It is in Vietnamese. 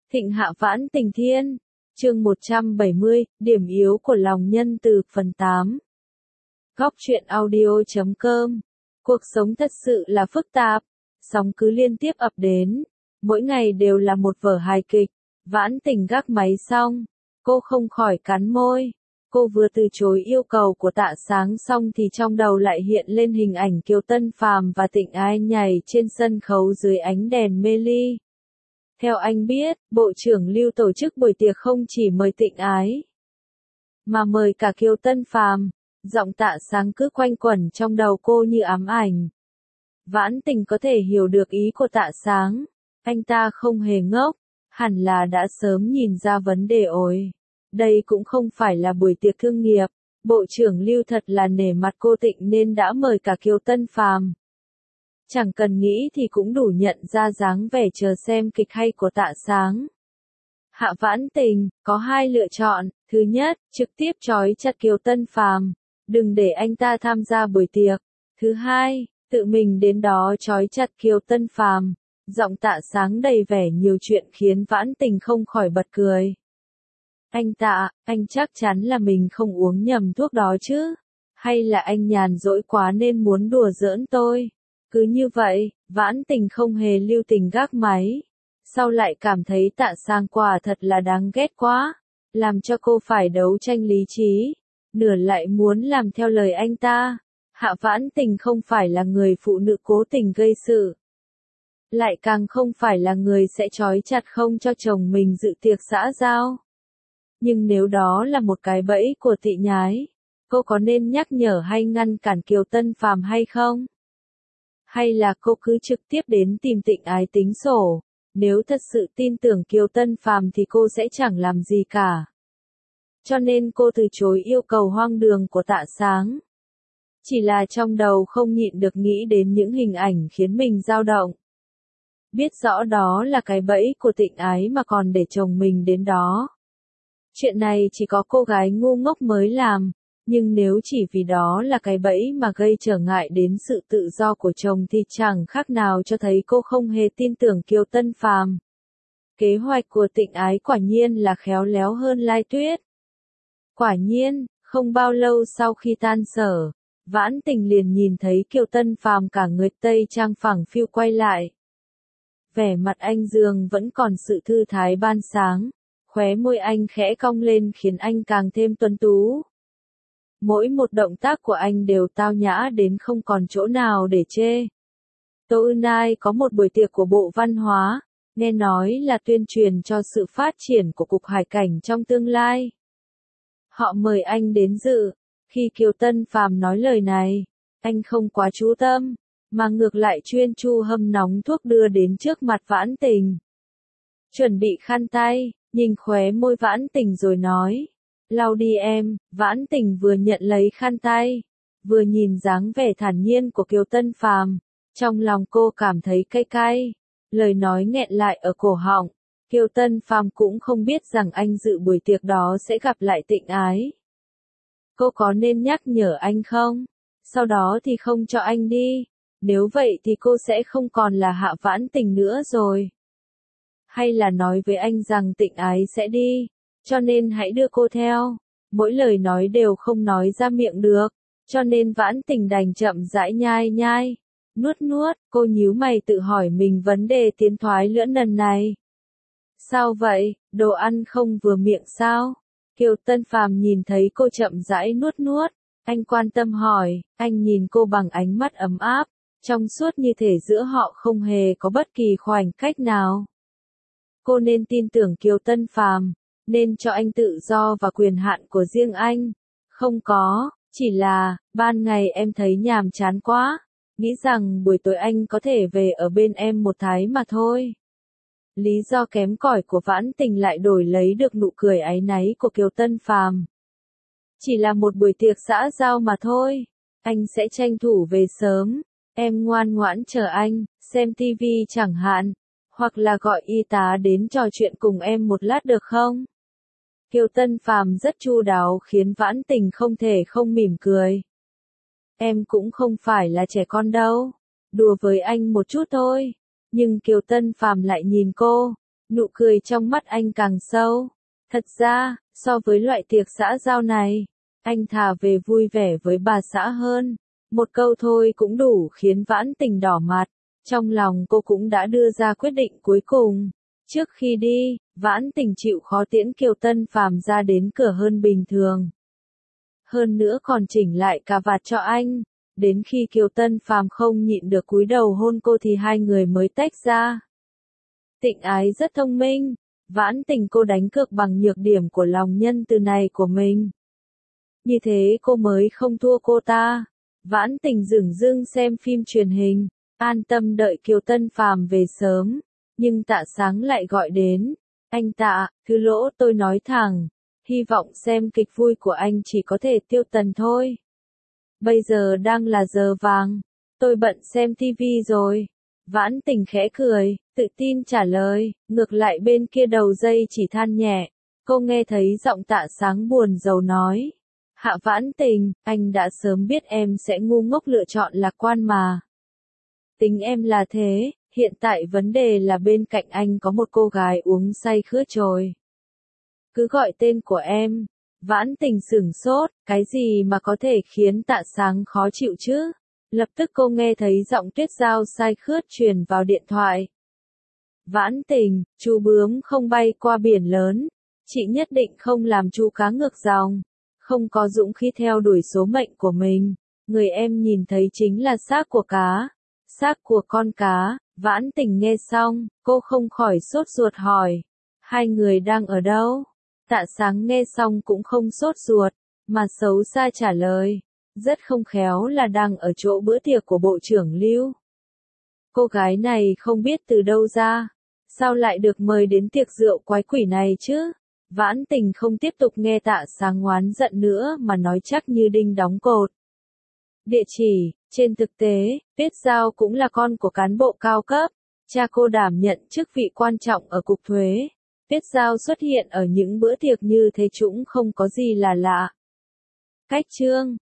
Thịnh hạ vãn tình thiên. Chương 170, điểm yếu của lòng nhân từ, phần 8. Góc truyện audio.com. Cuộc sống thật sự là phức tạp, sóng cứ liên tiếp ập đến, mỗi ngày đều là một vở hài kịch. Vãn tình gác máy xong, cô không khỏi cắn môi. Cô vừa từ chối yêu cầu của Tạ Sáng xong thì trong đầu lại hiện lên hình ảnh Kiều Tân Phàm và Tịnh Ái nhảy trên sân khấu dưới ánh đèn mê ly. Theo anh biết, Bộ trưởng Lưu tổ chức buổi tiệc không chỉ mời Tịnh Ái, mà mời cả Kiều Tân Phàm. Giọng Tạ Sáng cứ quanh quẩn trong đầu cô như ám ảnh. Vãn tình có thể hiểu được ý của Tạ Sáng. Anh ta không hề ngốc, hẳn là đã sớm nhìn ra vấn đề rồi. Đây cũng không phải là buổi tiệc thương nghiệp, Bộ trưởng Lưu thật là nể mặt cô Tịnh nên đã mời cả Kiều Tân Phàm. Chẳng cần nghĩ thì cũng đủ nhận ra dáng vẻ chờ xem kịch hay của Tạ Sáng. Hạ Vãn Tình, có hai lựa chọn, thứ nhất, trực tiếp trói chặt Kiều Tân Phàm, đừng để anh ta tham gia buổi tiệc. Thứ hai, tự mình đến đó trói chặt Kiều Tân Phàm. Giọng Tạ Sáng đầy vẻ nhiều chuyện khiến Vãn Tình không khỏi bật cười. Anh Tạ, anh chắc chắn là mình không uống nhầm thuốc đó chứ? Hay là anh nhàn rỗi quá nên muốn đùa giỡn tôi? Cứ như vậy, Vãn Tình không hề lưu tình gác máy. Sau lại cảm thấy Tạ Sáng quả thật là đáng ghét quá, làm cho cô phải đấu tranh lý trí, nửa lại muốn làm theo lời anh ta. Hạ Vãn Tình không phải là người phụ nữ cố tình gây sự, lại càng không phải là người sẽ trói chặt không cho chồng mình dự tiệc xã giao. Nhưng nếu đó là một cái bẫy của Tị Nhái, cô có nên nhắc nhở hay ngăn cản Kiều Tân Phàm hay không? Hay là cô cứ trực tiếp đến tìm Tịnh Ái tính sổ? Nếu thật sự tin tưởng Kiều Tân Phàm thì cô sẽ chẳng làm gì cả. Cho nên cô từ chối yêu cầu hoang đường của Tạ Sáng. Chỉ là trong đầu không nhịn được nghĩ đến những hình ảnh khiến mình dao động. Biết rõ đó là cái bẫy của Tịnh Ái mà còn để chồng mình đến đó. Chuyện này chỉ có cô gái ngu ngốc mới làm, nhưng nếu chỉ vì đó là cái bẫy mà gây trở ngại đến sự tự do của chồng thì chẳng khác nào cho thấy cô không hề tin tưởng Kiều Tân Phàm. Kế hoạch của Tịnh Ái quả nhiên là khéo léo hơn Lai Tuyết. Quả nhiên, không bao lâu sau khi tan sở, Vãn Tình liền nhìn thấy Kiều Tân Phàm cả người Tây trang phẳng phiu quay lại. Vẻ mặt anh dường vẫn còn sự thư thái ban sáng, khóe môi anh khẽ cong lên khiến anh càng thêm tuấn tú. Mỗi một động tác của anh đều tao nhã đến không còn chỗ nào để chê. Tô Ưn Ai có một buổi tiệc của Bộ Văn hóa, nghe nói là tuyên truyền cho sự phát triển của Cục Hải cảnh trong tương lai. Họ mời anh đến dự. Khi Kiều Tân Phàm nói lời này, anh không quá chú tâm, mà ngược lại chuyên chu hâm nóng thuốc đưa đến trước mặt Vãn Tình. Chuẩn bị khăn tay, nhìn khóe môi Vãn Tình rồi nói. Lau đi em. Vãn Tình vừa nhận lấy khăn tay, vừa nhìn dáng vẻ thản nhiên của Kiều Tân Phàm. Trong lòng cô cảm thấy cay cay, lời nói nghẹn lại ở cổ họng. Kiều Tân Phàm cũng không biết rằng anh dự buổi tiệc đó sẽ gặp lại Tịnh Ái. Cô có nên nhắc nhở anh không? Sau đó thì không cho anh đi. Nếu vậy thì cô sẽ không còn là Hạ Vãn Tình nữa rồi. Hay là nói với anh rằng Tịnh Ái sẽ đi, cho nên hãy đưa cô theo. Mỗi lời nói đều không nói ra miệng được, cho nên Vãn Tình đành chậm rãi nhai nhai, nuốt nuốt. Cô nhíu mày tự hỏi mình vấn đề tiến thoái lưỡng nan này. Sao vậy, đồ ăn không vừa miệng sao? Kiều Tân Phàm nhìn thấy cô chậm rãi nuốt nuốt, anh quan tâm hỏi. Anh nhìn cô bằng ánh mắt ấm áp, trong suốt như thể giữa họ không hề có bất kỳ khoảnh cách nào. Cô nên tin tưởng Kiều Tân Phàm, nên cho anh tự do và quyền hạn của riêng anh. Không có, chỉ là, ban ngày em thấy nhàm chán quá, nghĩ rằng buổi tối anh có thể về ở bên em một thái mà thôi. Lý do kém cỏi của Vãn Tình lại đổi lấy được nụ cười áy náy của Kiều Tân Phàm. Chỉ là một buổi tiệc xã giao mà thôi, anh sẽ tranh thủ về sớm, em ngoan ngoãn chờ anh, xem tivi chẳng hạn, hoặc là gọi y tá đến trò chuyện cùng em một lát được không? Kiều Tân Phàm rất chu đáo khiến Vãn Tình không thể không mỉm cười. Em cũng không phải là trẻ con đâu, đùa với anh một chút thôi. Nhưng Kiều Tân Phàm lại nhìn cô, Nụ cười trong mắt anh càng sâu. Thật ra, so với loại tiệc xã giao này, anh thà về vui vẻ với bà xã hơn. Một câu thôi cũng đủ khiến Vãn Tình đỏ mặt. Trong lòng cô cũng đã đưa ra quyết định cuối cùng. Trước khi đi, Vãn Tình chịu khó tiễn Kiều Tân Phàm ra đến cửa hơn bình thường. Hơn nữa còn chỉnh lại cà vạt cho anh. Đến khi Kiều Tân Phàm không nhịn được cúi đầu hôn cô thì hai người mới tách ra. Tịnh Ái rất thông minh. Vãn Tình cô đánh cược bằng nhược điểm của lòng nhân từ này của mình. Như thế cô mới không thua cô ta. Vãn Tình dửng dưng xem phim truyền hình, an tâm đợi Kiều Tân Phàm về sớm. Nhưng Tạ Sáng lại gọi đến. Anh Tạ, thứ lỗ tôi nói thẳng. Hy vọng xem kịch vui của anh chỉ có thể tiêu tần thôi. Bây giờ đang là giờ vàng. Tôi bận xem tivi rồi. Vãn Tình khẽ cười, tự tin trả lời. Ngược lại bên kia đầu dây chỉ than nhẹ. Cô nghe thấy giọng Tạ Sáng buồn rầu nói. Hạ Vãn Tình, anh đã sớm biết em sẽ ngu ngốc lựa chọn lạc quan mà. Tính em là thế, hiện tại vấn đề là bên cạnh anh có một cô gái uống say khướt rồi. Cứ gọi tên của em. Vãn Tình sửng sốt, cái gì mà có thể khiến Tạ Sáng khó chịu chứ? Lập tức cô nghe thấy giọng Tuyết Giao sai khướt truyền vào điện thoại. Vãn Tình, chú bướm không bay qua biển lớn. Chị nhất định không làm chú cá ngược dòng. Không có dũng khí theo đuổi số mệnh của mình. Người em nhìn thấy chính là xác của cá. Xác của con cá. Vãn Tình nghe xong, cô không khỏi sốt ruột hỏi. Hai người đang ở đâu? Tạ Sáng nghe xong cũng không sốt ruột, mà xấu xa trả lời. Rất không khéo là đang ở chỗ bữa tiệc của Bộ trưởng Lưu. Cô gái này không biết từ đâu ra. Sao lại được mời đến tiệc rượu quái quỷ này chứ? Vãn Tình không tiếp tục nghe Tạ Sáng oán giận nữa mà nói chắc như đinh đóng cột. Địa chỉ, trên thực tế, Tuyết Giao cũng là con của cán bộ cao cấp. Cha cô đảm nhận chức vị quan trọng ở Cục Thuế. Tuyết Giao xuất hiện ở những bữa tiệc như thế cũng không có gì là lạ. Cách chương